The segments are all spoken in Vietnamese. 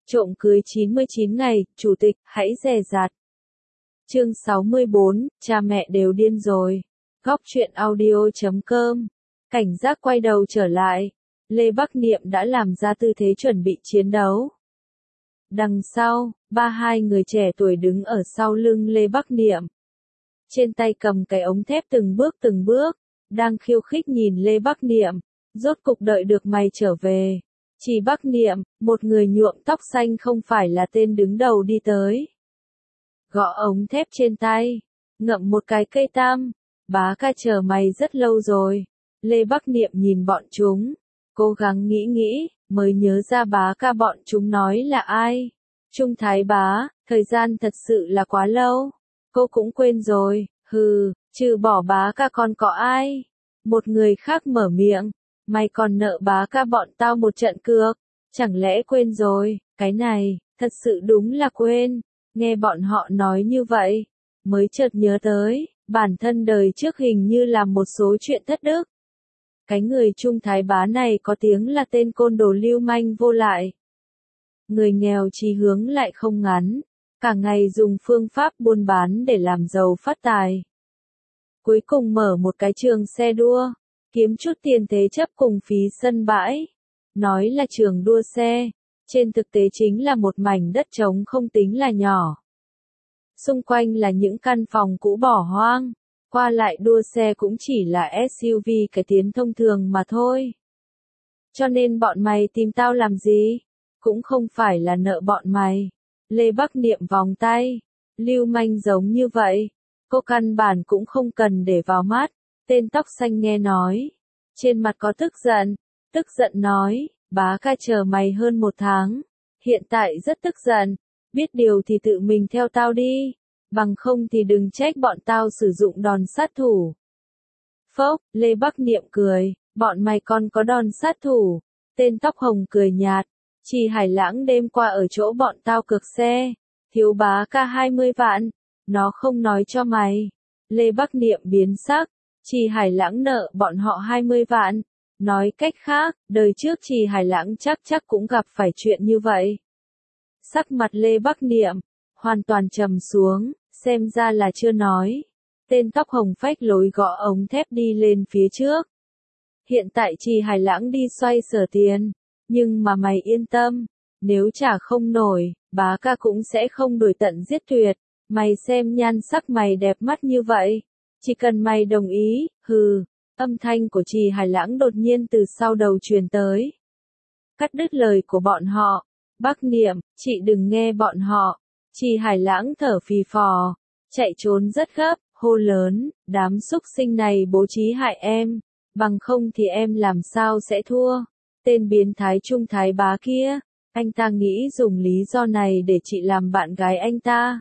Trộm cưới 99 ngày, chủ tịch, hãy dè dặt. Chương 64, cha mẹ đều điên rồi. Góc truyện audio.com. Cảnh giác quay đầu trở lại. Lê Bắc Niệm đã làm ra tư thế chuẩn bị chiến đấu. Đằng sau, hai người trẻ tuổi đứng ở sau lưng Lê Bắc Niệm. Trên tay cầm cái ống thép từng bước, đang khiêu khích nhìn Lê Bắc Niệm. Rốt cục đợi được mày trở về. Chỉ Bắc Niệm, một người nhuộm tóc xanh không phải là tên đứng đầu đi tới. Gõ ống thép trên tay, ngậm một cái cây tam. Bá ca chờ mày rất lâu rồi. Lê Bắc Niệm nhìn bọn chúng, cố gắng nghĩ, mới nhớ ra bá ca bọn chúng nói là ai. Trung Thái bá, thời gian thật sự là quá lâu. Cô cũng quên rồi, trừ bỏ bá ca còn có ai? Một người khác mở miệng, mày còn nợ bá ca bọn tao một trận cược, chẳng lẽ quên rồi, cái này, thật sự đúng là quên. Nghe bọn họ nói như vậy, mới chợt nhớ tới, bản thân đời trước hình như làm một số chuyện thất đức. Cái người Trung Thái bá này có tiếng là tên côn đồ lưu manh vô lại. Người nghèo chí hướng lại không ngắn, cả ngày dùng phương pháp buôn bán để làm giàu phát tài. Cuối cùng mở một cái trường xe đua, kiếm chút tiền thế chấp cùng phí sân bãi. Nói là trường đua xe, trên thực tế chính là một mảnh đất trống không tính là nhỏ. Xung quanh là những căn phòng cũ bỏ hoang, qua lại đua xe cũng chỉ là SUV cái tiến thông thường mà thôi. Cho nên bọn mày tìm tao làm gì? Cũng không phải là nợ bọn mày. Lê Bắc Niệm vòng tay, lưu manh giống như vậy, cô căn bản cũng không cần để vào mắt. Tên tóc xanh nghe nói, trên mặt có tức giận nói, bá ca chờ mày hơn 1 tháng, hiện tại rất tức giận, biết điều thì tự mình theo tao đi, bằng không thì đừng trách bọn tao sử dụng đòn sát thủ. Phốc, Lê Bắc Niệm cười, bọn mày còn có đòn sát thủ. Tên tóc hồng cười nhạt, Trì Hải Lãng đêm qua ở chỗ bọn tao cược xe, thiếu bá ca 20 vạn, nó không nói cho mày. Lê Bắc Niệm biến sắc, Trì Hải Lãng nợ bọn họ 20 vạn. Nói cách khác, đời trước Trì Hải Lãng chắc cũng gặp phải chuyện như vậy. Sắc mặt Lê Bắc Niệm hoàn toàn trầm xuống, xem ra là chưa nói. Tên tóc hồng phách lối gõ ống thép đi lên phía trước. Hiện tại Trì Hải Lãng đi xoay sở tiền, nhưng mà mày yên tâm, nếu trả không nổi, bá ca cũng sẽ không đuổi tận giết tuyệt. Mày xem nhan sắc mày đẹp mắt như vậy, chỉ cần mày đồng ý, Âm thanh của Trì Hải Lãng đột nhiên từ sau đầu truyền tới. Cắt đứt lời của bọn họ. Bắc Niệm, chị đừng nghe bọn họ. Trì Hải Lãng thở phì phò, chạy trốn rất gấp, hô lớn, đám xúc sinh này bố trí hại em, bằng không thì em làm sao sẽ thua. Tên biến thái Trung Thái bá kia, anh ta nghĩ dùng lý do này để chị làm bạn gái anh ta.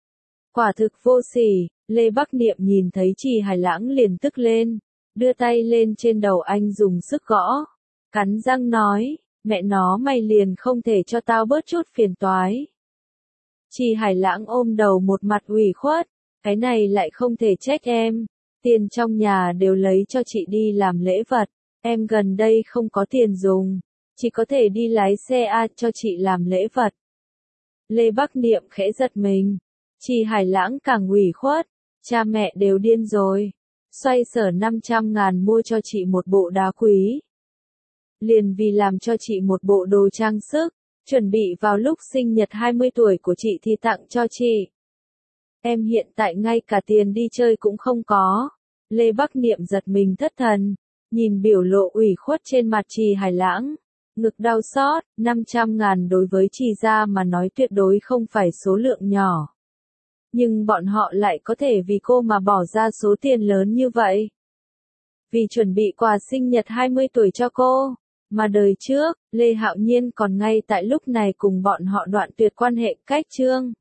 Quả thực vô sỉ. Lê Bắc Niệm nhìn thấy Trì Hải Lãng liền tức lên, đưa tay lên trên đầu anh dùng sức gõ, cắn răng nói, mẹ nó mày liền không thể cho tao bớt chút phiền toái. Trì Hải Lãng ôm đầu một mặt ủy khuất, cái này lại không thể trách em, tiền trong nhà đều lấy cho chị đi làm lễ vật, em gần đây không có tiền dùng, chỉ có thể đi lái xe cho chị làm lễ vật. Lê Bắc Niệm khẽ giật mình, Trì Hải Lãng càng ủy khuất, cha mẹ đều điên rồi. Xoay sở 500.000 mua cho chị một bộ đá quý. Liền vì làm cho chị một bộ đồ trang sức, chuẩn bị vào lúc sinh nhật 20 tuổi của chị thì tặng cho chị. Em hiện tại ngay cả tiền đi chơi cũng không có. Lê Bắc Niệm giật mình thất thần, nhìn biểu lộ ủy khuất trên mặt Trì Hải Lãng, ngực đau xót. 500.000 đối với Trì gia mà nói tuyệt đối không phải số lượng nhỏ. Nhưng bọn họ lại có thể vì cô mà bỏ ra số tiền lớn như vậy. Vì chuẩn bị quà sinh nhật 20 tuổi cho cô, mà đời trước, Lê Hạo Nhiên còn ngay tại lúc này cùng bọn họ đoạn tuyệt quan hệ cách chương.